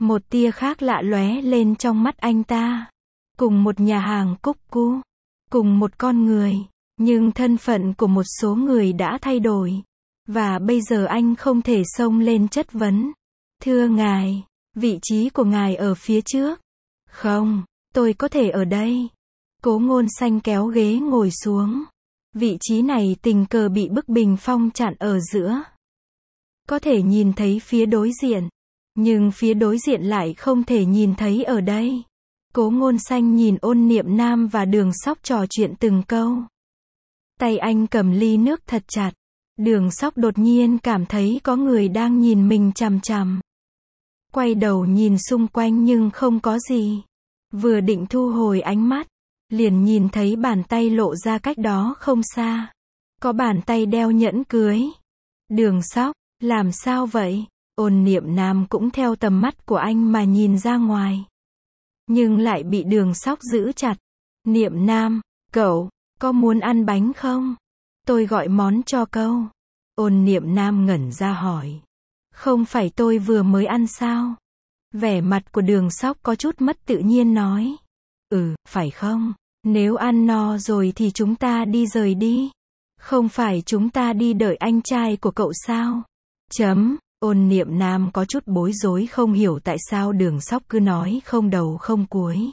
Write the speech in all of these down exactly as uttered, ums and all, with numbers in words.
Một tia khác lạ lóe lên trong mắt anh ta. Cùng một nhà hàng cúc cu, cùng một con người, nhưng thân phận của một số người đã thay đổi. Và bây giờ anh không thể xông lên chất vấn. Thưa ngài, vị trí của ngài ở phía trước. Không, tôi có thể ở đây. Cố Ngôn Xanh kéo ghế ngồi xuống. Vị trí này tình cờ bị bức bình phong chặn ở giữa. Có thể nhìn thấy phía đối diện, nhưng phía đối diện lại không thể nhìn thấy ở đây. Cố Ngôn Xanh nhìn Ôn Niệm Nam và Đường Sóc trò chuyện từng câu. Tay anh cầm ly nước thật chặt. Đường Sóc đột nhiên cảm thấy có người đang nhìn mình chằm chằm. Quay đầu nhìn xung quanh nhưng không có gì. Vừa định thu hồi ánh mắt, liền nhìn thấy bàn tay lộ ra cách đó không xa. Có bàn tay đeo nhẫn cưới. Đường Sóc, làm sao vậy? Ôn Niệm Nam cũng theo tầm mắt của anh mà nhìn ra ngoài. Nhưng lại bị Đường Sóc giữ chặt. Niệm Nam, cậu, có muốn ăn bánh không? Tôi gọi món cho cậu. Ôn Niệm Nam ngẩn ra hỏi. Không phải tôi vừa mới ăn sao? Vẻ mặt của Đường Sóc có chút mất tự nhiên nói. Ừ, phải không? Nếu ăn no rồi thì chúng ta đi rời đi. Không phải chúng ta đi đợi anh trai của cậu sao? Chấm. Ôn Niệm Nam có chút bối rối không hiểu tại sao Đường Sóc cứ nói không đầu không cuối.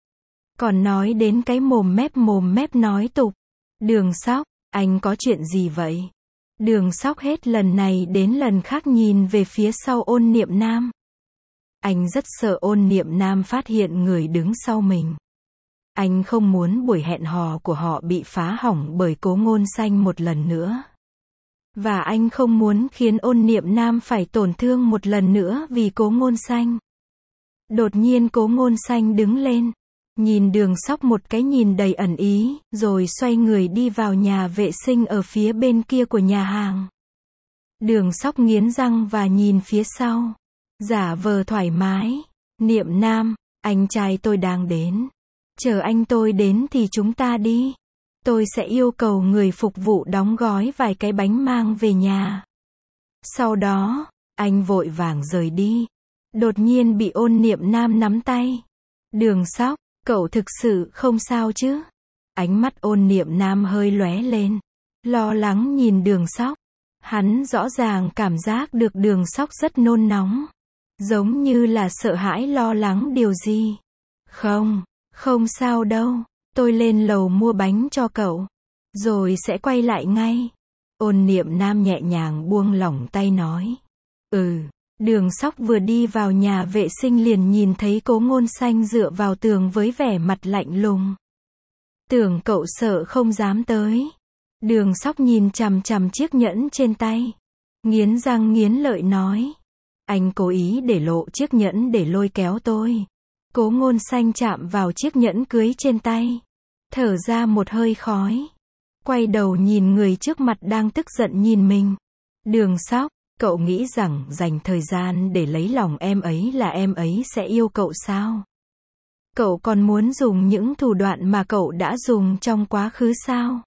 Còn nói đến cái mồm mép mồm mép nói tục. Đường Sóc, anh có chuyện gì vậy? Đường Sóc hết lần này đến lần khác nhìn về phía sau Ôn Niệm Nam. Anh rất sợ Ôn Niệm Nam phát hiện người đứng sau mình. Anh không muốn buổi hẹn hò của họ bị phá hỏng bởi Cố Ngôn Xanh một lần nữa. Và anh không muốn khiến Ôn Niệm Nam phải tổn thương một lần nữa vì Cố Ngôn Xanh. Đột nhiên Cố Ngôn Xanh đứng lên, nhìn Đường Sóc một cái nhìn đầy ẩn ý, rồi xoay người đi vào nhà vệ sinh ở phía bên kia của nhà hàng. Đường Sóc nghiến răng và nhìn phía sau, giả vờ thoải mái. Niệm Nam, anh trai tôi đang đến. Chờ anh tôi đến thì chúng ta đi. Tôi sẽ yêu cầu người phục vụ đóng gói vài cái bánh mang về nhà. Sau đó, anh vội vàng rời đi. Đột nhiên bị Ôn Niệm Nam nắm tay. Đường Sóc, cậu thực sự không sao chứ? Ánh mắt Ôn Niệm Nam hơi lóe lên. Lo lắng nhìn Đường Sóc. Hắn rõ ràng cảm giác được Đường Sóc rất nôn nóng. Giống như là sợ hãi lo lắng điều gì. Không, không sao đâu. Tôi lên lầu mua bánh cho cậu. Rồi sẽ quay lại ngay. Ôn Niệm Nam nhẹ nhàng buông lỏng tay nói. Ừ. Đường Sóc vừa đi vào nhà vệ sinh liền nhìn thấy Cố Ngôn Xanh dựa vào tường với vẻ mặt lạnh lùng. Tưởng cậu sợ không dám tới. Đường Sóc nhìn chằm chằm chiếc nhẫn trên tay. Nghiến răng nghiến lợi nói. Anh cố ý để lộ chiếc nhẫn để lôi kéo tôi. Cố Ngôn Xanh chạm vào chiếc nhẫn cưới trên tay. Thở ra một hơi khói. Quay đầu nhìn người trước mặt đang tức giận nhìn mình. Đường Sóc, cậu nghĩ rằng dành thời gian để lấy lòng em ấy là em ấy sẽ yêu cậu sao? Cậu còn muốn dùng những thủ đoạn mà cậu đã dùng trong quá khứ sao?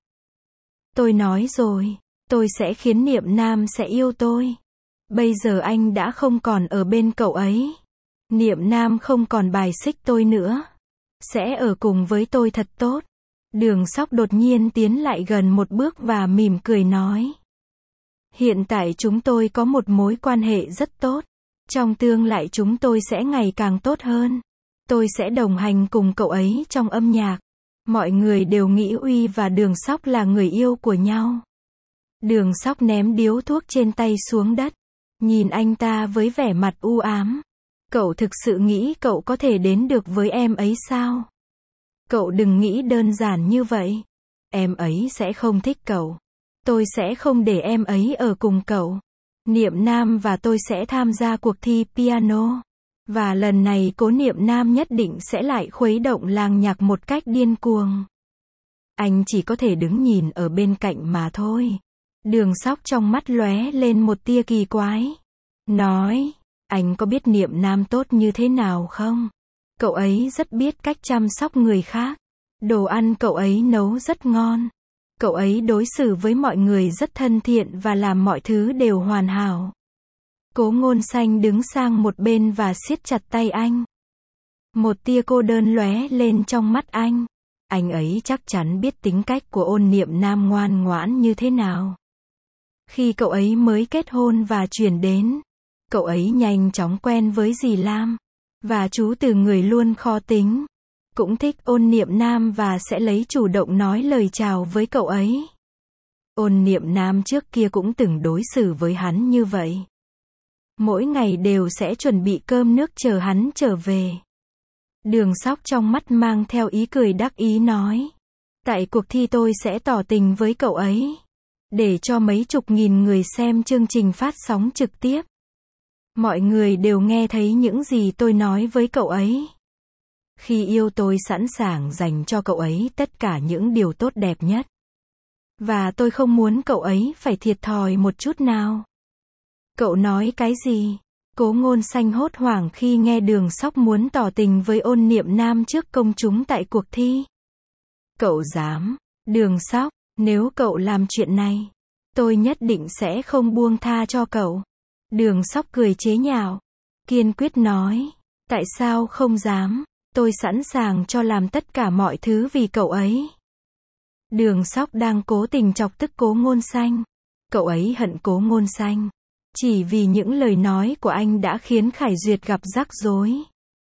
Tôi nói rồi, tôi sẽ khiến Niệm Nam sẽ yêu tôi. Bây giờ anh đã không còn ở bên cậu ấy. Niệm Nam không còn bài xích tôi nữa. Sẽ ở cùng với tôi thật tốt. Đường Sóc đột nhiên tiến lại gần một bước và mỉm cười nói. Hiện tại chúng tôi có một mối quan hệ rất tốt. Trong tương lai chúng tôi sẽ ngày càng tốt hơn. Tôi sẽ đồng hành cùng cậu ấy trong âm nhạc. Mọi người đều nghĩ Uy và Đường Sóc là người yêu của nhau. Đường Sóc ném điếu thuốc trên tay xuống đất. Nhìn anh ta với vẻ mặt u ám. Cậu thực sự nghĩ cậu có thể đến được với em ấy sao? Cậu đừng nghĩ đơn giản như vậy. Em ấy sẽ không thích cậu. Tôi sẽ không để em ấy ở cùng cậu. Niệm Nam và tôi sẽ tham gia cuộc thi piano. Và lần này Cố Niệm Nam nhất định sẽ lại khuấy động làng nhạc một cách điên cuồng. Anh chỉ có thể đứng nhìn ở bên cạnh mà thôi. Đường Sóc trong mắt lóe lên một tia kỳ quái. Nói, anh có biết Niệm Nam tốt như thế nào không? Cậu ấy rất biết cách chăm sóc người khác. Đồ ăn cậu ấy nấu rất ngon. Cậu ấy đối xử với mọi người rất thân thiện và làm mọi thứ đều hoàn hảo. Cố Ngôn Xanh đứng sang một bên và siết chặt tay anh. Một tia cô đơn lóe lên trong mắt anh. Anh ấy chắc chắn biết tính cách của Ôn Niệm Nam ngoan ngoãn như thế nào. Khi cậu ấy mới kết hôn và chuyển đến, cậu ấy nhanh chóng quen với dì Lam. Và chú Từ người luôn khó tính, cũng thích Ôn Niệm Nam và sẽ lấy chủ động nói lời chào với cậu ấy. Ôn Niệm Nam trước kia cũng từng đối xử với hắn như vậy. Mỗi ngày đều sẽ chuẩn bị cơm nước chờ hắn trở về. Đường Sóc trong mắt mang theo ý cười đắc ý nói. Tại cuộc thi tôi sẽ tỏ tình với cậu ấy. Để cho mấy chục nghìn người xem chương trình phát sóng trực tiếp. Mọi người đều nghe thấy những gì tôi nói với cậu ấy. Khi yêu tôi sẵn sàng dành cho cậu ấy tất cả những điều tốt đẹp nhất. Và tôi không muốn cậu ấy phải thiệt thòi một chút nào. Cậu nói cái gì? Cố Ngôn Xanh hốt hoảng khi nghe Đường Sóc muốn tỏ tình với Ôn Niệm Nam trước công chúng tại cuộc thi. Cậu dám? Đường Sóc, nếu cậu làm chuyện này, tôi nhất định sẽ không buông tha cho cậu. Đường Sóc cười chế nhạo, kiên quyết nói, tại sao không dám, tôi sẵn sàng cho làm tất cả mọi thứ vì cậu ấy. Đường Sóc đang cố tình chọc tức Cố Ngôn Xanh. Cậu ấy hận Cố Ngôn Xanh. Chỉ vì những lời nói của anh đã khiến Khải Duyệt gặp rắc rối.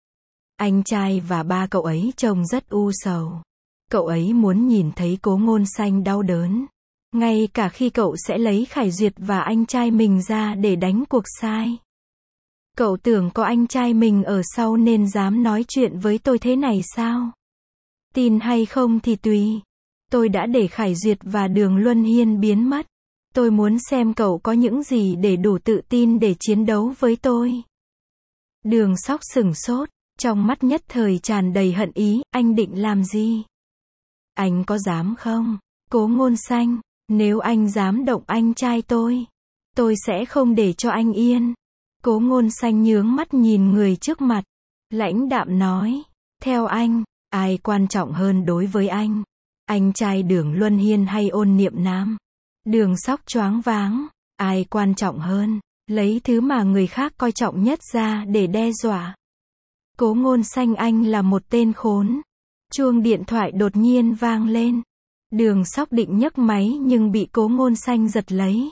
Anh trai và ba cậu ấy trông rất u sầu. Cậu ấy muốn nhìn thấy Cố Ngôn Xanh đau đớn. Ngay cả khi cậu sẽ lấy Khải Duyệt và anh trai mình ra để đánh cuộc sai. Cậu tưởng có anh trai mình ở sau nên dám nói chuyện với tôi thế này sao? Tin hay không thì tùy. Tôi đã để Khải Duyệt và Đường Luân Hiên biến mất. Tôi muốn xem cậu có những gì để đủ tự tin để chiến đấu với tôi. Đường Sóc sửng sốt, trong mắt nhất thời tràn đầy hận ý, anh định làm gì? Anh có dám không? Cố Ngôn Xanh, nếu anh dám động anh trai tôi, tôi sẽ không để cho anh yên. Cố Ngôn Xanh nhướng mắt nhìn người trước mặt, lãnh đạm nói, theo anh, ai quan trọng hơn đối với anh? Anh trai Đường Luân Hiên hay Ôn Niệm Nam? Đường Sóc choáng váng, ai quan trọng hơn, lấy thứ mà người khác coi trọng nhất ra để đe dọa. Cố Ngôn Xanh, anh là một tên khốn. Chuông điện thoại đột nhiên vang lên. Đường Sóc định nhấc máy nhưng bị Cố Ngôn Xanh giật lấy.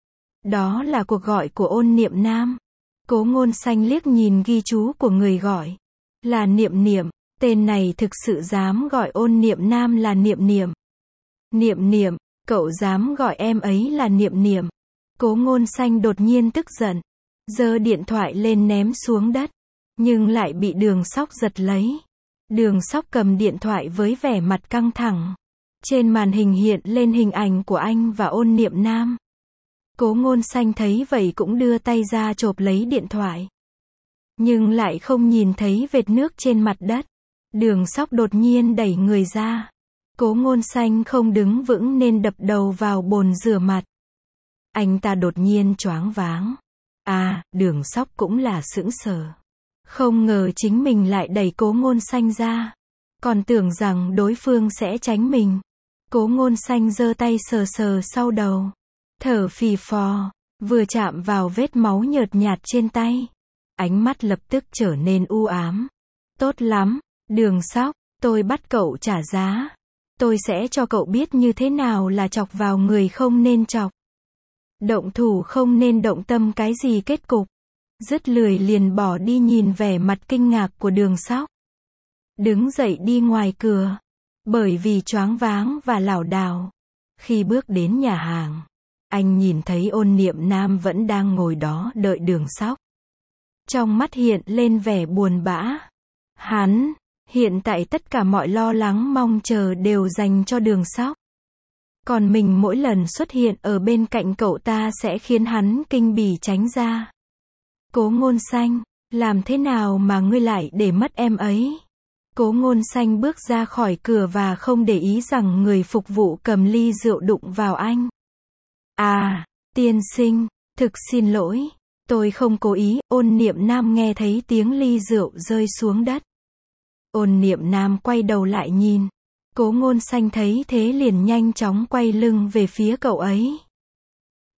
Đó là cuộc gọi của Ôn Niệm Nam. Cố Ngôn Xanh liếc nhìn ghi chú của người gọi. Là Niệm Niệm, tên này thực sự dám gọi Ôn Niệm Nam là Niệm Niệm. Niệm Niệm, cậu dám gọi em ấy là Niệm Niệm. Cố Ngôn Xanh đột nhiên tức giận, giơ điện thoại lên ném xuống đất, nhưng lại bị Đường Sóc giật lấy. Đường Sóc cầm điện thoại với vẻ mặt căng thẳng. Trên màn hình hiện lên hình ảnh của anh và Ôn Niệm Nam. Cố Ngôn Xanh thấy vậy cũng đưa tay ra chộp lấy điện thoại. Nhưng lại không nhìn thấy vệt nước trên mặt đất. Đường Sóc đột nhiên đẩy người ra. Cố Ngôn Xanh không đứng vững nên đập đầu vào bồn rửa mặt. Anh ta đột nhiên choáng váng. À, Đường Sóc cũng là sững sờ. Không ngờ chính mình lại đẩy Cố Ngôn Xanh ra. Còn tưởng rằng đối phương sẽ tránh mình. Cố Ngôn Xanh giơ tay sờ sờ sau đầu. Thở phì phò, vừa chạm vào vết máu nhợt nhạt trên tay. Ánh mắt lập tức trở nên u ám. Tốt lắm, Đường Sóc, tôi bắt cậu trả giá. Tôi sẽ cho cậu biết như thế nào là chọc vào người không nên chọc. Động thủ không nên động tâm cái gì kết cục. Dứt lười liền bỏ đi nhìn vẻ mặt kinh ngạc của Đường Sóc. Đứng dậy đi ngoài cửa. Bởi vì choáng váng và lảo đảo. Khi bước đến nhà hàng, anh nhìn thấy Ôn Niệm Nam vẫn đang ngồi đó đợi Đường Sóc. Trong mắt hiện lên vẻ buồn bã. Hắn, hiện tại tất cả mọi lo lắng mong chờ đều dành cho Đường Sóc. Còn mình mỗi lần xuất hiện ở bên cạnh cậu ta sẽ khiến hắn kinh bỉ tránh ra. Cố Ngôn Xanh, làm thế nào mà ngươi lại để mất em ấy? Cố Ngôn Xanh bước ra khỏi cửa và không để ý rằng người phục vụ cầm ly rượu đụng vào anh. À, tiên sinh, thực xin lỗi, tôi không cố ý. Ôn Niệm Nam nghe thấy tiếng ly rượu rơi xuống đất. Ôn Niệm Nam quay đầu lại nhìn. Cố Ngôn Xanh thấy thế liền nhanh chóng quay lưng về phía cậu ấy.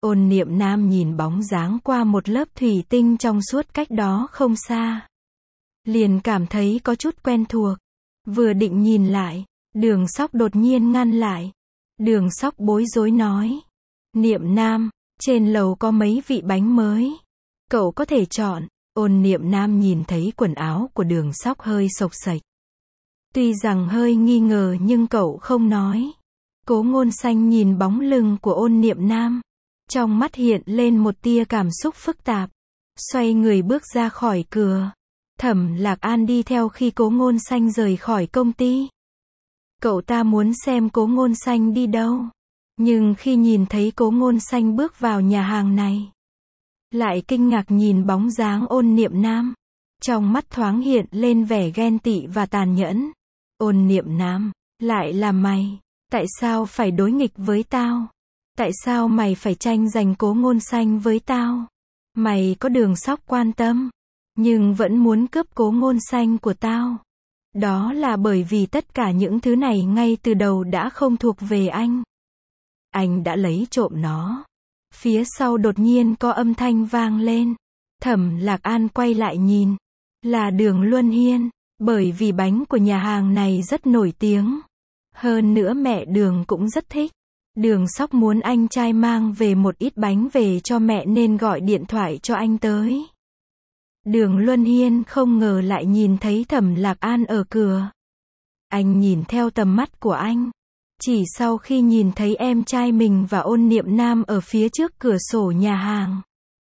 Ôn Niệm Nam nhìn bóng dáng qua một lớp thủy tinh trong suốt cách đó không xa. Liền cảm thấy có chút quen thuộc. Vừa định nhìn lại, Đường Sóc đột nhiên ngăn lại. Đường Sóc bối rối nói. Niệm Nam, trên lầu có mấy vị bánh mới. Cậu có thể chọn. Ôn Niệm Nam nhìn thấy quần áo của Đường Sóc hơi xộc xệch. Tuy rằng hơi nghi ngờ nhưng cậu không nói. Cố Ngôn Xanh nhìn bóng lưng của Ôn Niệm Nam. Trong mắt hiện lên một tia cảm xúc phức tạp. Xoay người bước ra khỏi cửa. Thẩm Lạc An đi theo khi Cố Ngôn Xanh rời khỏi công ty. Cậu ta muốn xem Cố Ngôn Xanh đi đâu. Nhưng khi nhìn thấy Cố Ngôn Xanh bước vào nhà hàng này, lại kinh ngạc nhìn bóng dáng Ôn Niệm Nam. Trong mắt thoáng hiện lên vẻ ghen tị và tàn nhẫn. Ôn Niệm Nam, lại là mày. Tại sao phải đối nghịch với tao? Tại sao mày phải tranh giành Cố Ngôn Xanh với tao? Mày có Đường Sóc quan tâm, nhưng vẫn muốn cướp Cố Ngôn Xanh của tao. Đó là bởi vì tất cả những thứ này ngay từ đầu đã không thuộc về anh. Anh đã lấy trộm nó. Phía sau đột nhiên có âm thanh vang lên. Thẩm Lạc An quay lại nhìn. Là Đường Luân Hiên. Bởi vì bánh của nhà hàng này rất nổi tiếng. Hơn nữa mẹ Đường cũng rất thích. Đường Sóc muốn anh trai mang về một ít bánh về cho mẹ nên gọi điện thoại cho anh tới. Đường Luân Hiên không ngờ lại nhìn thấy Thẩm Lạc An ở cửa. Anh nhìn theo tầm mắt của anh. Chỉ sau khi nhìn thấy em trai mình và Ôn Niệm Nam ở phía trước cửa sổ nhà hàng,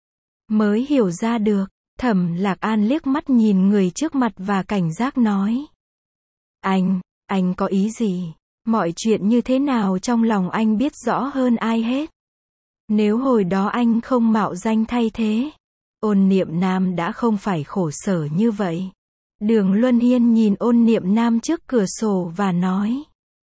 mới hiểu ra được. Thẩm Lạc An liếc mắt nhìn người trước mặt và cảnh giác nói. Anh, anh có ý gì? Mọi chuyện như thế nào trong lòng anh biết rõ hơn ai hết. Nếu hồi đó anh không mạo danh thay thế, Ôn Niệm Nam đã không phải khổ sở như vậy. Đường Luân Hiên nhìn Ôn Niệm Nam trước cửa sổ và nói.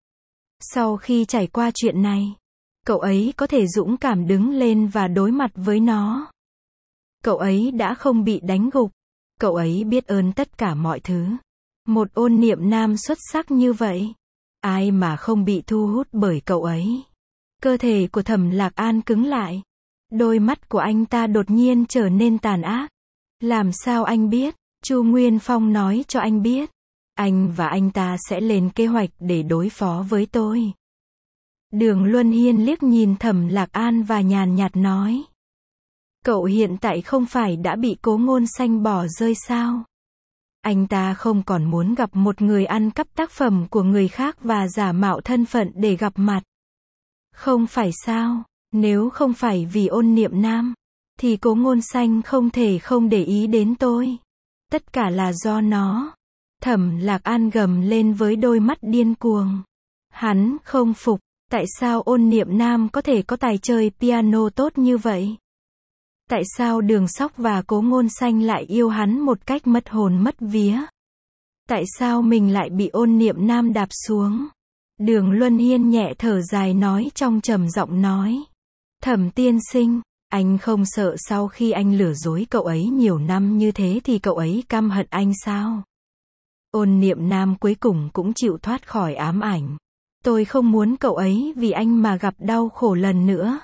Sau khi trải qua chuyện này, cậu ấy có thể dũng cảm đứng lên và đối mặt với nó. Cậu ấy đã không bị đánh gục. Cậu ấy biết ơn tất cả mọi thứ. Một Ôn Niệm Nam xuất sắc như vậy, ai mà không bị thu hút bởi cậu ấy. Cơ thể của Thẩm Lạc An cứng lại. Đôi mắt của anh ta đột nhiên trở nên tàn ác. Làm sao anh biết? Chu Nguyên Phong nói cho anh biết. Anh và anh ta sẽ lên kế hoạch để đối phó với tôi. Đường Luân Hiên liếc nhìn Thẩm Lạc An và nhàn nhạt nói. Cậu hiện tại không phải đã bị Cố Ngôn Xanh bỏ rơi sao? Anh ta không còn muốn gặp một người ăn cắp tác phẩm của người khác và giả mạo thân phận để gặp mặt. Không phải sao? Nếu không phải vì Ôn Niệm Nam, thì Cố Ngôn Xanh không thể không để ý đến tôi. Tất cả là do nó. Thẩm Lạc An gầm lên với đôi mắt điên cuồng. Hắn không phục. Tại sao Ôn Niệm Nam có thể có tài chơi piano tốt như vậy? Tại sao Đường Sóc và Cố Ngôn Xanh lại yêu hắn một cách mất hồn mất vía? Tại sao mình lại bị Ôn Niệm Nam đạp xuống? Đường Luân Hiên nhẹ thở dài nói trong trầm giọng nói. Thẩm tiên sinh, anh không sợ sau khi anh lừa dối cậu ấy nhiều năm như thế thì cậu ấy căm hận anh sao? Ôn Niệm Nam cuối cùng cũng chịu thoát khỏi ám ảnh. Tôi không muốn cậu ấy vì anh mà gặp đau khổ lần nữa.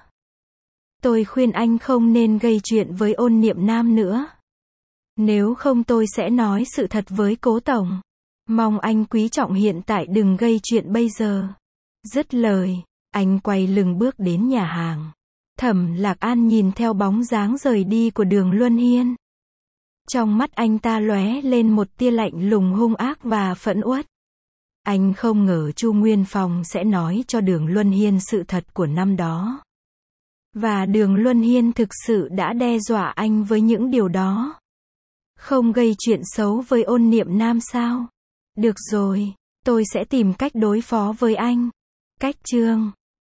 Tôi khuyên anh không nên gây chuyện với Ôn Niệm Nam nữa. Nếu không tôi sẽ nói sự thật với Cố tổng. Mong anh quý trọng hiện tại đừng gây chuyện bây giờ. Dứt lời, anh quay lưng bước đến nhà hàng. Thẩm Lạc An nhìn theo bóng dáng rời đi của Đường Luân Hiên. Trong mắt anh ta lóe lên một tia lạnh lùng hung ác và phẫn uất. Anh không ngờ Chu Nguyên Phong sẽ nói cho Đường Luân Hiên sự thật của năm đó. Và Đường Luân Hiên thực sự đã đe dọa anh với những điều đó. Không gây chuyện xấu với Ôn Niệm Nam sao? Được rồi, tôi sẽ tìm cách đối phó với anh. Cách chương